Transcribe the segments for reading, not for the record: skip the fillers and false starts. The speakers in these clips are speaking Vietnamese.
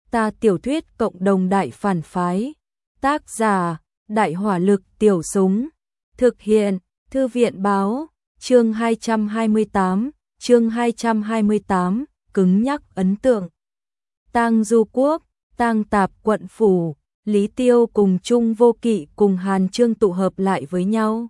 Ta tiểu thuyết cộng đồng đại phản phái. Tác giả: Đại hỏa lực tiểu súng. Thực hiện: Thư viện báo. Chương 228, cứng nhắc ấn tượng. Tang Du Quốc, Tang Tạp quận phủ, Lý Tiêu cùng Trung Vô Kỵ cùng Hàn Chương tụ hợp lại với nhau.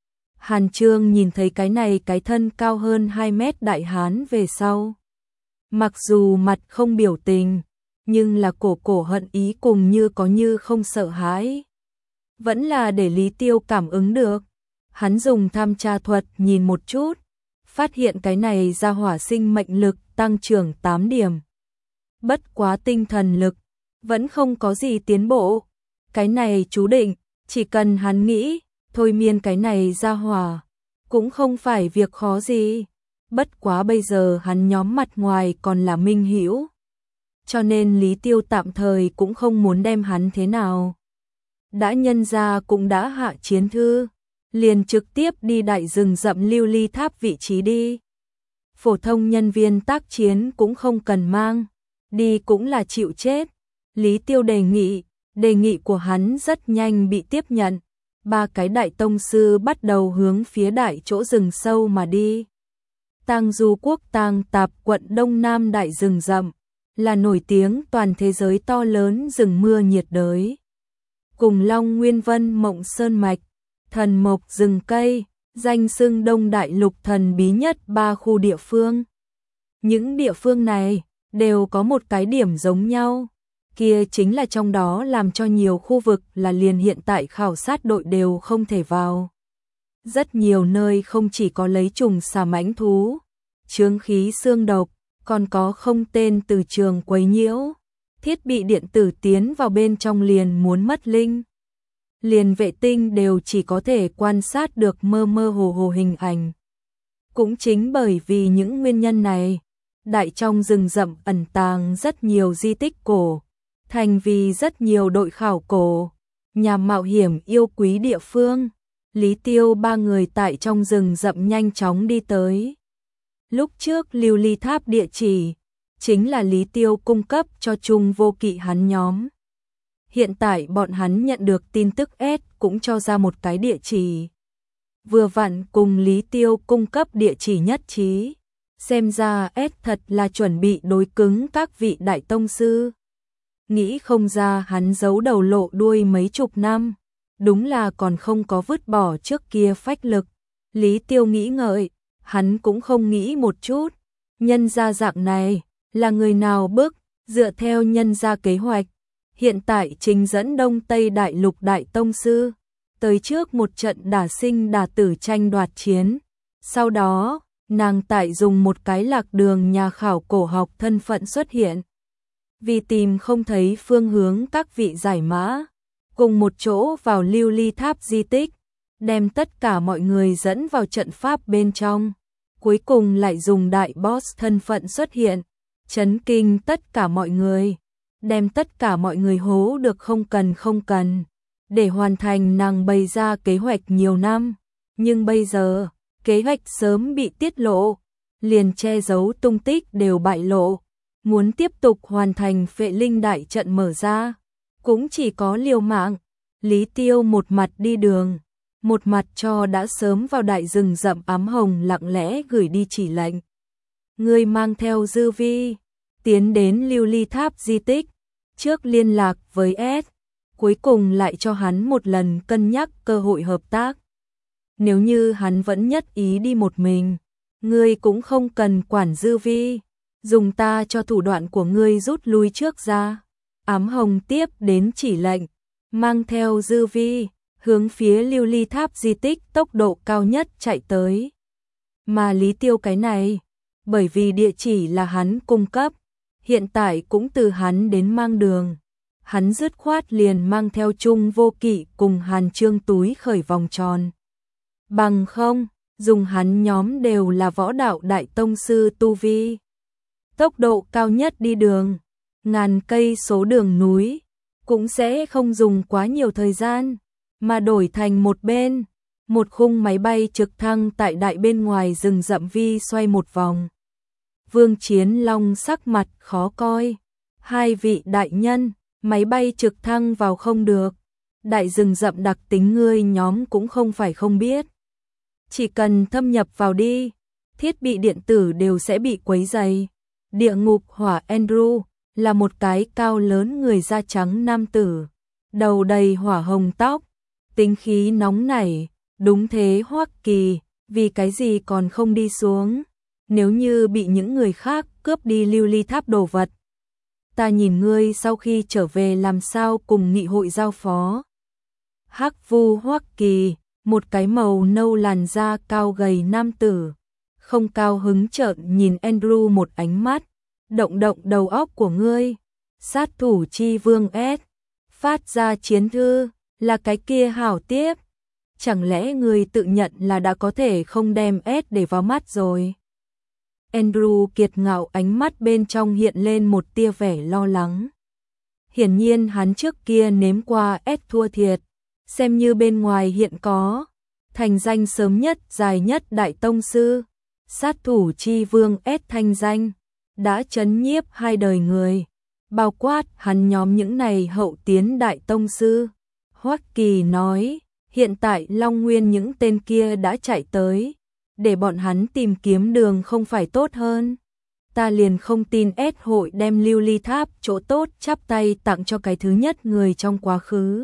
Hàn Chương nhìn thấy cái này cái thân cao hơn 2 mét đại hán về sau. Mặc dù mặt không biểu tình, nhưng là cổ hận ý cùng như có như không sợ hãi. Vẫn là để Lý Tiêu cảm ứng được. Hắn dùng tham tra thuật nhìn một chút, phát hiện cái này ra hỏa sinh mệnh lực tăng trưởng 8 điểm. Bất quá tinh thần lực, vẫn không có gì tiến bộ. Cái này chú định, chỉ cần hắn nghĩ, thôi miên cái này ra hỏa, cũng không phải việc khó gì. Bất quá bây giờ hắn nhóm mặt ngoài còn là minh hữu, cho nên Lý Tiêu tạm thời cũng không muốn đem hắn thế nào. Đã nhân ra cũng đã hạ chiến thư, liền trực tiếp đi đại rừng rậm lưu ly tháp vị trí đi. Phổ thông nhân viên tác chiến cũng không cần mang, đi cũng là chịu chết. Lý Tiêu đề nghị của hắn rất nhanh bị tiếp nhận. 3 cái đại tông sư bắt đầu hướng phía đại chỗ rừng sâu mà đi. Tang Du Quốc Tang Tạp quận Đông Nam đại rừng rậm, là nổi tiếng toàn thế giới to lớn rừng mưa nhiệt đới. Cùng Long Nguyên Vân Mộng Sơn Mạch, Thần Mộc rừng cây, danh xưng Đông Đại Lục thần bí nhất 3 khu địa phương. Những địa phương này đều có một cái điểm giống nhau, kia chính là trong đó làm cho nhiều khu vực là liền hiện tại khảo sát đội đều không thể vào. Rất nhiều nơi không chỉ có lấy trùng xà mãnh thú, chướng khí xương độc, còn có không tên từ trường quấy nhiễu, thiết bị điện tử tiến vào bên trong liền muốn mất linh. Liền vệ tinh đều chỉ có thể quan sát được mơ mơ hồ hồ hình ảnh. Cũng chính bởi vì những nguyên nhân này, đại trong rừng rậm ẩn tàng rất nhiều di tích cổ, thành vì rất nhiều đội khảo cổ, nhà mạo hiểm yêu quý địa phương. Lý Tiêu 3 người tại trong rừng rậm nhanh chóng đi tới. Lúc trước lưu ly tháp địa chỉ, chính là Lý Tiêu cung cấp cho Trung Vô Kỵ hắn nhóm. Hiện tại bọn hắn nhận được tin tức S cũng cho ra một cái địa chỉ. Vừa vặn cùng Lý Tiêu cung cấp địa chỉ nhất trí. Xem ra S thật là chuẩn bị đối cứng các vị đại tông sư. Nghĩ không ra hắn giấu đầu lộ đuôi mấy chục năm. Đúng là còn không có vứt bỏ trước kia phách lực. Lý Tiêu nghĩ ngợi, hắn cũng không nghĩ một chút. Nhân gia dạng này, là người nào bức, dựa theo nhân gia kế hoạch. Hiện tại chính dẫn Đông Tây Đại Lục đại tông sư, tới trước một trận đả sinh đả tử tranh đoạt chiến. Sau đó, nàng tại dùng một cái lạc đường nhà khảo cổ học thân phận xuất hiện. Vì tìm không thấy phương hướng các vị giải mã, cùng một chỗ vào lưu ly tháp di tích, đem tất cả mọi người dẫn vào trận pháp bên trong. Cuối cùng lại dùng đại boss thân phận xuất hiện, chấn kinh tất cả mọi người, đem tất cả mọi người hố được không cần, để hoàn thành nàng bày ra kế hoạch nhiều năm. Nhưng bây giờ, kế hoạch sớm bị tiết lộ, liền che giấu tung tích đều bại lộ. Muốn tiếp tục hoàn thành Phệ Linh đại trận mở ra, cũng chỉ có liều mạng. Lý Tiêu một mặt đi đường, một mặt cho đã sớm vào đại rừng rậm ám hồng lặng lẽ gửi đi chỉ lệnh. Người mang theo Dư Vi, tiến đến lưu ly tháp di tích, trước liên lạc với S, cuối cùng lại cho hắn một lần cân nhắc cơ hội hợp tác. Nếu như hắn vẫn nhất ý đi một mình, ngươi cũng không cần quản Dư Vi, dùng ta cho thủ đoạn của ngươi rút lui trước ra. Ám hồng tiếp đến chỉ lệnh, mang theo Dư Vi, hướng phía lưu ly tháp di tích tốc độ cao nhất chạy tới. Mà Lý Tiêu cái này, bởi vì địa chỉ là hắn cung cấp, hiện tại cũng từ hắn đến mang đường. Hắn dứt khoát liền mang theo Trung Vô Kỵ cùng Hàn Chương túi khởi vòng tròn. Bằng không, dùng hắn nhóm đều là võ đạo đại tông sư tu vi. Tốc độ cao nhất đi đường, ngàn cây số đường núi, cũng sẽ không dùng quá nhiều thời gian, mà đổi thành một bên, một khung máy bay trực thăng tại đại bên ngoài rừng rậm vi xoay một vòng. Vương Chiến Long sắc mặt khó coi, Hai vị đại nhân, máy bay trực thăng vào không được. Đại rừng rậm đặc tính ngươi nhóm cũng không phải không biết. Chỉ cần thâm nhập vào đi, thiết bị điện tử đều sẽ bị quấy rầy. Địa ngục hỏa Andrew là một cái cao lớn người da trắng nam tử, đầu đầy hỏa hồng tóc, tính khí nóng nảy. Đúng thế Hoắc Kỳ, vì cái gì còn không đi xuống? Nếu như bị những người khác cướp đi lưu ly tháp đồ vật, ta nhìn ngươi sau khi trở về làm sao cùng nghị hội giao phó. Hắc Vu Hoắc Kỳ, một cái màu nâu làn da cao gầy nam tử, không cao hứng trợn nhìn Andrew một ánh mắt, động động đầu óc của ngươi. Sát thủ chi vương S, phát ra chiến thư, là cái kia hảo tiếp. Chẳng lẽ ngươi tự nhận là đã có thể không đem S để vào mắt rồi? Andrew kiệt ngạo, ánh mắt bên trong hiện lên một tia vẻ lo lắng. Hiển nhiên hắn trước kia nếm qua S thua thiệt, xem như bên ngoài hiện có thành danh sớm nhất dài nhất đại tông sư, sát thủ chi vương S thanh danh đã chấn nhiếp hai đời người, bao quát hắn nhóm những này hậu tiến đại tông sư. Hoắc Kỳ nói, hiện tại Long Nguyên những tên kia đã chạy tới, để bọn hắn tìm kiếm đường không phải tốt hơn. Ta liền không tin S hội đem lưu ly tháp chỗ tốt chắp tay tặng cho cái thứ nhất người trong quá khứ.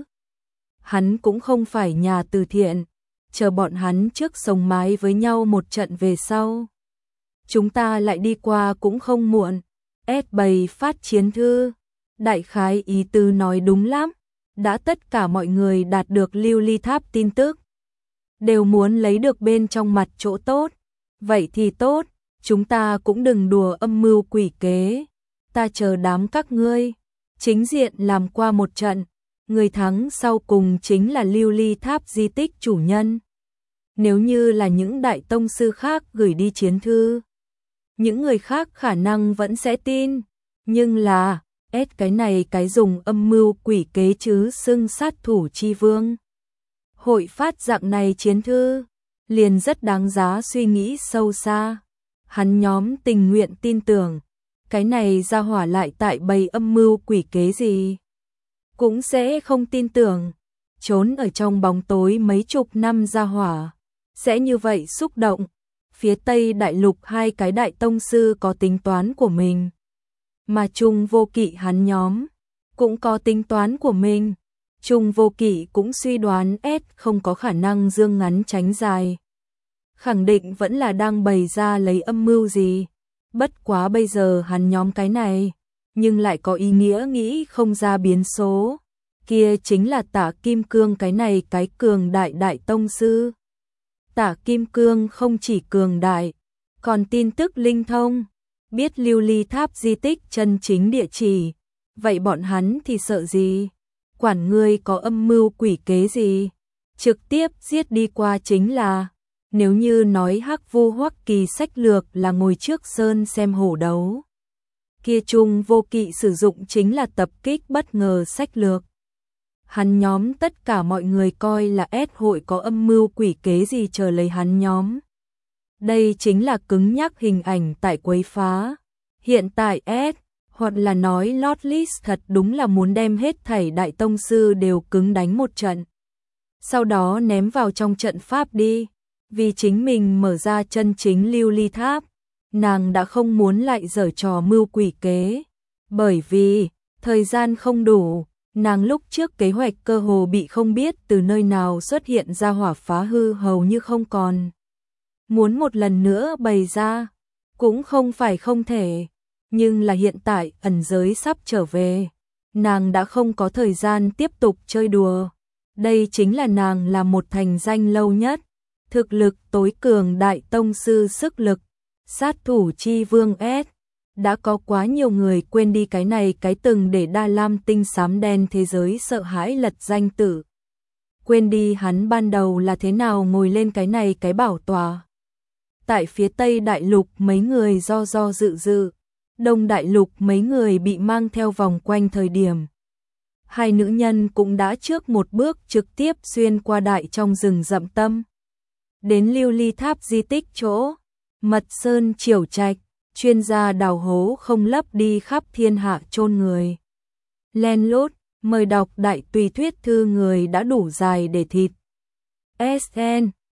Hắn cũng không phải nhà từ thiện, chờ bọn hắn trước sống mái với nhau một trận về sau, chúng ta lại đi qua cũng không muộn. S bày phát chiến thư, đại khái ý tứ nói đúng lắm, đã tất cả mọi người đạt được lưu ly tháp tin tức, đều muốn lấy được bên trong mặt chỗ tốt. Vậy thì tốt, chúng ta cũng đừng đùa âm mưu quỷ kế, ta chờ đám các ngươi chính diện làm qua một trận, người thắng sau cùng chính là lưu ly tháp di tích chủ nhân. Nếu như là những đại tông sư khác gửi đi chiến thư, những người khác khả năng vẫn sẽ tin, nhưng là cái này cái dùng âm mưu quỷ kế chứ xưng sát thủ chi vương. Hội phát dạng này chiến thư, liền rất đáng giá suy nghĩ sâu xa. Hắn nhóm tình nguyện tin tưởng, cái này ra hỏa lại tại bày âm mưu quỷ kế gì. Cũng sẽ không tin tưởng, trốn ở trong bóng tối mấy chục năm ra hỏa, sẽ như vậy xúc động. Phía Tây Đại Lục hai cái đại tông sư có tính toán của mình, mà Trung Vô Kỵ hắn nhóm cũng có tính toán của mình. Trung Vô Kỵ cũng suy đoán S không có khả năng dương ngắn tránh dài, khẳng định vẫn là đang bày ra lấy âm mưu gì. Bất quá bây giờ hắn nhóm cái này, nhưng lại có ý nghĩa nghĩ không ra biến số, kia chính là Tả Kim Cương cái này cái cường đại đại tông sư. Tả Kim Cương không chỉ cường đại, còn tin tức linh thông, biết lưu ly tháp di tích chân chính địa chỉ, vậy bọn hắn thì sợ gì? Quản ngươi có âm mưu quỷ kế gì, trực tiếp giết đi qua chính là. Nếu như nói Hắc Vu Hoắc Kỳ sách lược là ngồi trước sơn xem hổ đấu, kia Trung Vô Kỵ sử dụng chính là tập kích bất ngờ sách lược. Hắn nhóm tất cả mọi người coi là S hội có âm mưu quỷ kế gì chờ lấy hắn nhóm. Đây chính là cứng nhắc hình ảnh tại quấy phá. Hiện tại S, hoặc là nói Lord List thật đúng là muốn đem hết thảy đại tông sư đều cứng đánh một trận, sau đó ném vào trong trận pháp đi, vì chính mình mở ra chân chính lưu ly tháp. Nàng đã không muốn lại giở trò mưu quỷ kế, bởi vì thời gian không đủ. Nàng lúc trước kế hoạch cơ hồ bị không biết từ nơi nào xuất hiện ra hỏa phá hư hầu như không còn. Muốn một lần nữa bày ra, cũng không phải không thể, nhưng là hiện tại ẩn giới sắp trở về, nàng đã không có thời gian tiếp tục chơi đùa. Đây chính là nàng là một thành danh lâu nhất, thực lực tối cường đại tông sư sức lực, sát thủ chi vương S. Đã có quá nhiều người quên đi cái này cái từng để Đa Lam tinh xám đen thế giới sợ hãi lật danh tử. Quên đi hắn ban đầu là thế nào ngồi lên cái này cái bảo tòa. Tại phía Tây Đại Lục mấy người do dự, Đông Đại Lục mấy người bị mang theo vòng quanh thời điểm. Hai nữ nhân cũng đã trước một bước trực tiếp xuyên qua đại trong rừng rậm tâm. Đến lưu ly tháp di tích chỗ, Mật Sơn Triều Trạch. chuyên gia đào hố không lấp đi khắp thiên hạ chôn người. Len lút, mời đọc đại tùy thuyết thư người đã đủ dài để thịt. SN